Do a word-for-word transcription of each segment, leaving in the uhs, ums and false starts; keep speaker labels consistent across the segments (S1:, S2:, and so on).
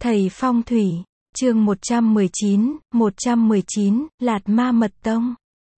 S1: Thầy phong thủy, chương một trăm mười chín, một trăm mười chín, Lạt Ma Mật Tông.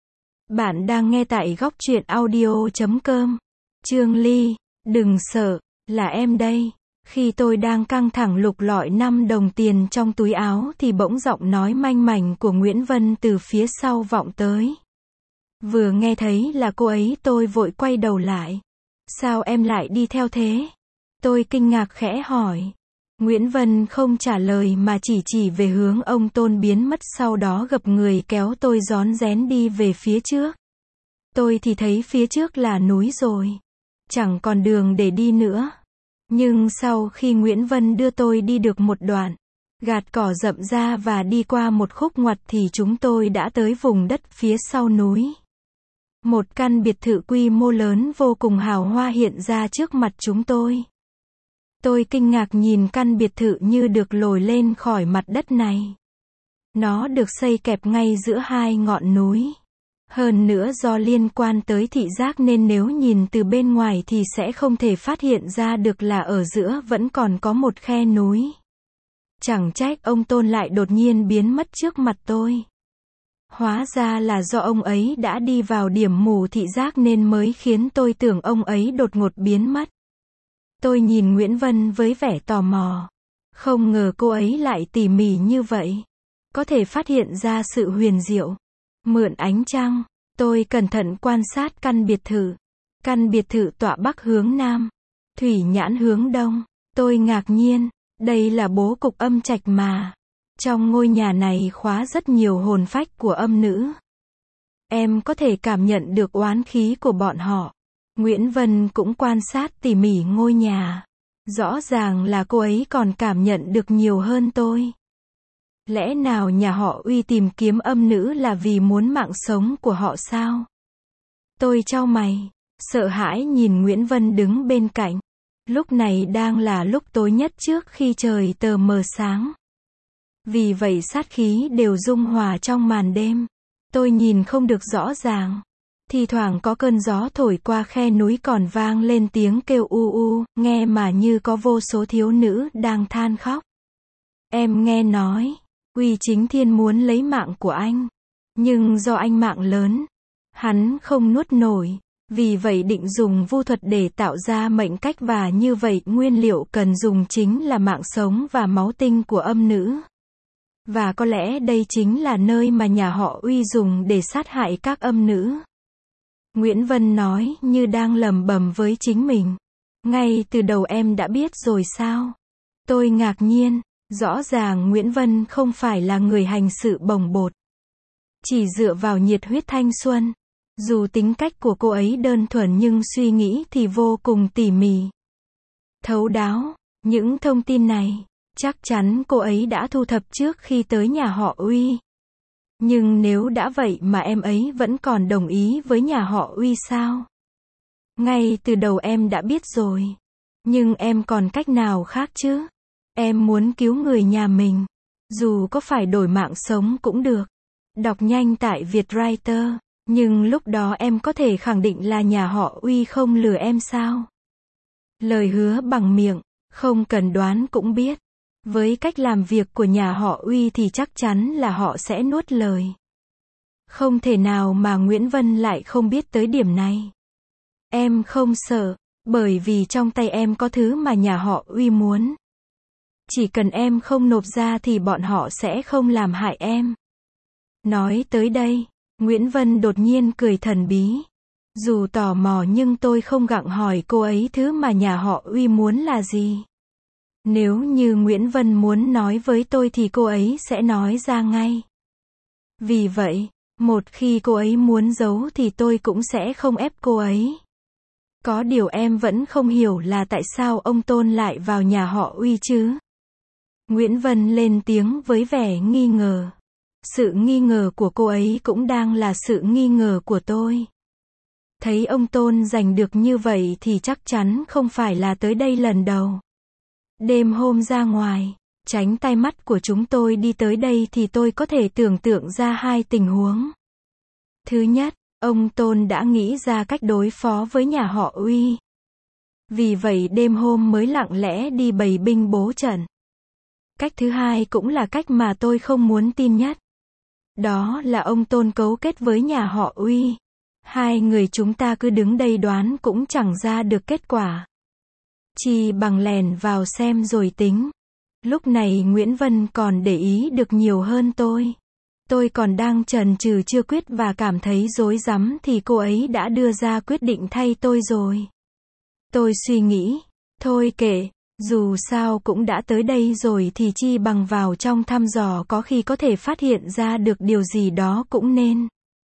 S1: Bạn đang nghe tại góc truyện audio chấm com. Trương Ly, đừng sợ, là em đây. Khi tôi đang căng thẳng lục lọi năm đồng tiền trong túi áo thì bỗng giọng nói manh mảnh của Nguyễn Vân từ phía sau vọng tới. Vừa nghe thấy là cô ấy tôi vội quay đầu lại. Sao em lại đi theo thế? Tôi kinh ngạc khẽ hỏi. Nguyễn Vân không trả lời mà chỉ chỉ về hướng ông Tôn biến mất, sau đó gập người kéo tôi rón rén đi về phía trước. Tôi thì thấy phía trước là núi rồi. Chẳng còn đường để đi nữa. Nhưng sau khi Nguyễn Vân đưa tôi đi được một đoạn, gạt cỏ rậm ra và đi qua một khúc ngoặt thì chúng tôi đã tới vùng đất phía sau núi. Một căn biệt thự quy mô lớn vô cùng hào hoa hiện ra trước mặt chúng tôi. Tôi kinh ngạc nhìn căn biệt thự như được lồi lên khỏi mặt đất này. Nó được xây kẹp ngay giữa hai ngọn núi. Hơn nữa do liên quan tới thị giác nên nếu nhìn từ bên ngoài thì sẽ không thể phát hiện ra được là ở giữa vẫn còn có một khe núi. Chẳng trách ông Tôn lại đột nhiên biến mất trước mặt tôi. Hóa ra là do ông ấy đã đi vào điểm mù thị giác nên mới khiến tôi tưởng ông ấy đột ngột biến mất. Tôi nhìn Nguyễn Vân với vẻ tò mò. Không ngờ cô ấy lại tỉ mỉ như vậy. Có thể phát hiện ra sự huyền diệu. Mượn ánh trăng, tôi cẩn thận quan sát căn biệt thự. Căn biệt thự tọa bắc hướng nam, thủy nhãn hướng đông. Tôi ngạc nhiên, đây là bố cục âm trạch mà. Trong ngôi nhà này khóa rất nhiều hồn phách của âm nữ. Em có thể cảm nhận được oán khí của bọn họ. Nguyễn Vân cũng quan sát tỉ mỉ ngôi nhà. Rõ ràng là cô ấy còn cảm nhận được nhiều hơn tôi. Lẽ nào nhà họ Uy tìm kiếm âm nữ là vì muốn mạng sống của họ sao? Tôi chau mày, sợ hãi nhìn Nguyễn Vân đứng bên cạnh. Lúc này đang là lúc tối nhất trước khi trời tờ mờ sáng. Vì vậy sát khí đều dung hòa trong màn đêm. Tôi nhìn không được rõ ràng. Thì thoảng có cơn gió thổi qua khe núi còn vang lên tiếng kêu u u, nghe mà như có vô số thiếu nữ đang than khóc. Em nghe nói, Uy Chính Thiên muốn lấy mạng của anh. Nhưng do anh mạng lớn, hắn không nuốt nổi. Vì vậy định dùng vu thuật để tạo ra mệnh cách và như vậy nguyên liệu cần dùng chính là mạng sống và máu tinh của âm nữ. Và có lẽ đây chính là nơi mà nhà họ Uy dùng để sát hại các âm nữ. Nguyễn Vân nói như đang lẩm bẩm với chính mình. Ngay từ đầu em đã biết rồi sao? Tôi ngạc nhiên, rõ ràng Nguyễn Vân không phải là người hành sự bồng bột. Chỉ dựa vào nhiệt huyết thanh xuân. Dù tính cách của cô ấy đơn thuần nhưng suy nghĩ thì vô cùng tỉ mỉ. Thấu đáo, những thông tin này, chắc chắn cô ấy đã thu thập trước khi tới nhà họ Uy. Nhưng nếu đã vậy mà em ấy vẫn còn đồng ý với nhà họ Uy sao? Ngay từ đầu em đã biết rồi. Nhưng em còn cách nào khác chứ? Em muốn cứu người nhà mình. Dù có phải đổi mạng sống cũng được. Đọc nhanh tại Vietwriter. Nhưng lúc đó em có thể khẳng định là nhà họ Uy không lừa em sao? Lời hứa bằng miệng, không cần đoán cũng biết. Với cách làm việc của nhà họ Uy thì chắc chắn là họ sẽ nuốt lời. Không thể nào mà Nguyễn Vân lại không biết tới điểm này. Em không sợ, bởi vì trong tay em có thứ mà nhà họ Uy muốn. Chỉ cần em không nộp ra thì bọn họ sẽ không làm hại em. Nói tới đây, Nguyễn Vân đột nhiên cười thần bí. Dù tò mò nhưng tôi không gặng hỏi cô ấy thứ mà nhà họ Uy muốn là gì. Nếu như Nguyễn Vân muốn nói với tôi thì cô ấy sẽ nói ra ngay. Vì vậy, một khi cô ấy muốn giấu thì tôi cũng sẽ không ép cô ấy. Có điều em vẫn không hiểu là tại sao ông Tôn lại vào nhà họ Uy chứ? Nguyễn Vân lên tiếng với vẻ nghi ngờ. Sự nghi ngờ của cô ấy cũng đang là sự nghi ngờ của tôi. Thấy ông Tôn giành được như vậy thì chắc chắn không phải là tới đây lần đầu. Đêm hôm ra ngoài, tránh tai mắt của chúng tôi đi tới đây thì tôi có thể tưởng tượng ra hai tình huống. Thứ nhất, ông Tôn đã nghĩ ra cách đối phó với nhà họ Uy. Vì vậy đêm hôm mới lặng lẽ đi bày binh bố trận. Cách thứ hai cũng là cách mà tôi không muốn tin nhất. Đó là ông Tôn cấu kết với nhà họ Uy. Hai người chúng ta cứ đứng đây đoán cũng chẳng ra được kết quả. Chi bằng lèn vào xem rồi tính. Lúc này Nguyễn Vân còn để ý được nhiều hơn tôi. Tôi còn đang chần chừ chưa quyết và cảm thấy rối rắm thì cô ấy đã đưa ra quyết định thay tôi rồi. Tôi suy nghĩ, thôi kệ, dù sao cũng đã tới đây rồi thì chi bằng vào trong thăm dò, có khi có thể phát hiện ra được điều gì đó cũng nên.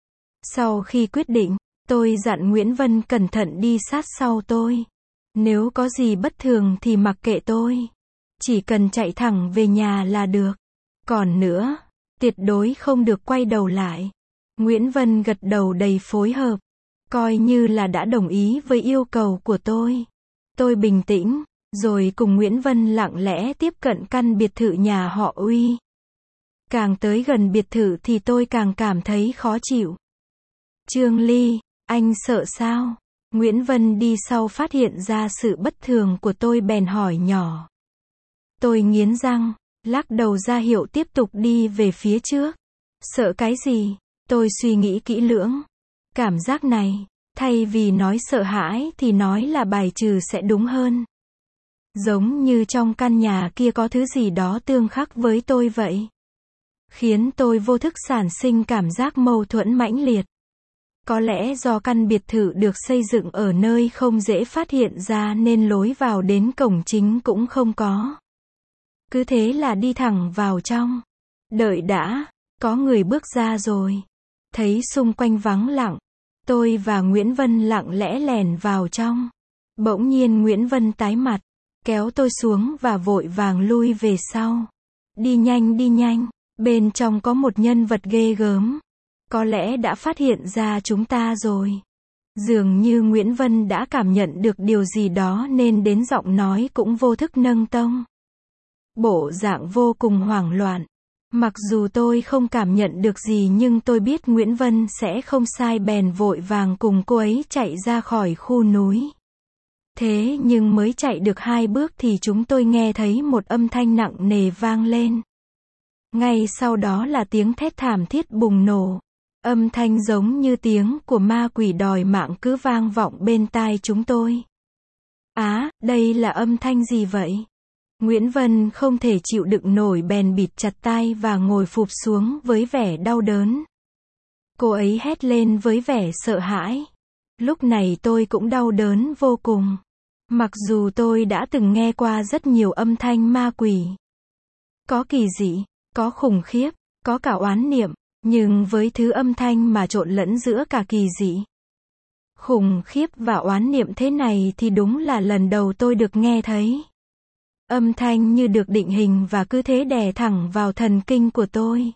S1: Sau khi quyết định, tôi dặn Nguyễn Vân cẩn thận đi sát sau tôi. Nếu có gì bất thường thì mặc kệ tôi. Chỉ cần chạy thẳng về nhà là được. Còn nữa, tuyệt đối không được quay đầu lại. Nguyễn Vân gật đầu đầy phối hợp. Coi như là đã đồng ý với yêu cầu của tôi. Tôi bình tĩnh, rồi cùng Nguyễn Vân lặng lẽ tiếp cận căn biệt thự nhà họ Uy. Càng tới gần biệt thự thì tôi càng cảm thấy khó chịu. Trương Ly, anh sợ sao? Nguyễn Vân đi sau phát hiện ra sự bất thường của tôi bèn hỏi nhỏ. Tôi nghiến răng, lắc đầu ra hiệu tiếp tục đi về phía trước. Sợ cái gì? Tôi suy nghĩ kỹ lưỡng. Cảm giác này, thay vì nói sợ hãi thì nói là bài trừ sẽ đúng hơn. Giống như trong căn nhà kia có thứ gì đó tương khắc với tôi vậy. Khiến tôi vô thức sản sinh cảm giác mâu thuẫn mãnh liệt. Có lẽ do căn biệt thự được xây dựng ở nơi không dễ phát hiện ra nên lối vào đến cổng chính cũng không có. Cứ thế là đi thẳng vào trong. Đợi đã, có người bước ra rồi. Thấy xung quanh vắng lặng, tôi và Nguyễn Vân lặng lẽ lèn vào trong. Bỗng nhiên Nguyễn Vân tái mặt, kéo tôi xuống và vội vàng lui về sau. Đi nhanh đi nhanh, bên trong có một nhân vật ghê gớm. Có lẽ đã phát hiện ra chúng ta rồi. Dường như Nguyễn Vân đã cảm nhận được điều gì đó nên đến giọng nói cũng vô thức nâng tông. Bộ dạng vô cùng hoảng loạn. Mặc dù tôi không cảm nhận được gì nhưng tôi biết Nguyễn Vân sẽ không sai bèn vội vàng cùng cô ấy chạy ra khỏi khu núi. Thế nhưng mới chạy được hai bước thì chúng tôi nghe thấy một âm thanh nặng nề vang lên. Ngay sau đó là tiếng thét thảm thiết bùng nổ. Âm thanh giống như tiếng của ma quỷ đòi mạng cứ vang vọng bên tai chúng tôi. Á, đây là âm thanh gì vậy? Nguyễn Vân không thể chịu đựng nổi bèn bịt chặt tai và ngồi phụp xuống với vẻ đau đớn. Cô ấy hét lên với vẻ sợ hãi. Lúc này tôi cũng đau đớn vô cùng. Mặc dù tôi đã từng nghe qua rất nhiều âm thanh ma quỷ. Có kỳ dị, có khủng khiếp, có cả oán niệm. Nhưng với thứ âm thanh mà trộn lẫn giữa cả kỳ dị, khủng khiếp và oán niệm thế này thì đúng là lần đầu tôi được nghe thấy. Âm thanh như được định hình và cứ thế đè thẳng vào thần kinh của tôi.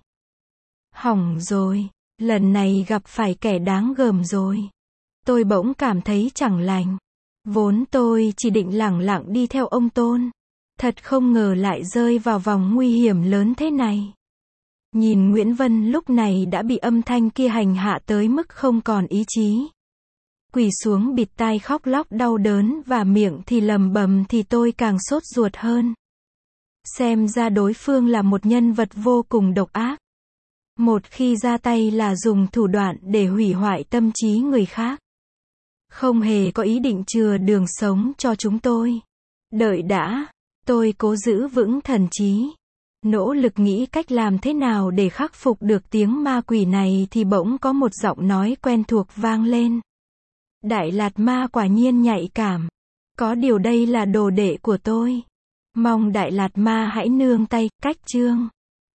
S1: Hỏng rồi, lần này gặp phải kẻ đáng gờm rồi. Tôi bỗng cảm thấy chẳng lành. Vốn tôi chỉ định lẳng lặng đi theo ông Tôn. Thật không ngờ lại rơi vào vòng nguy hiểm lớn thế này. Nhìn Nguyễn Vân lúc này đã bị âm thanh kia hành hạ tới mức không còn ý chí. Quỳ xuống bịt tai khóc lóc đau đớn và miệng thì lầm bầm thì tôi càng sốt ruột hơn. Xem ra đối phương là một nhân vật vô cùng độc ác. Một khi ra tay là dùng thủ đoạn để hủy hoại tâm trí người khác. Không hề có ý định chừa đường sống cho chúng tôi. Đợi đã, tôi cố giữ vững thần trí. Nỗ lực nghĩ cách làm thế nào để khắc phục được tiếng ma quỷ này thì bỗng có một giọng nói quen thuộc vang lên. Đại Lạt Ma quả nhiên nhạy cảm. Có điều đây là đồ đệ của tôi. Mong Đại Lạt Ma hãy nương tay, cách chương.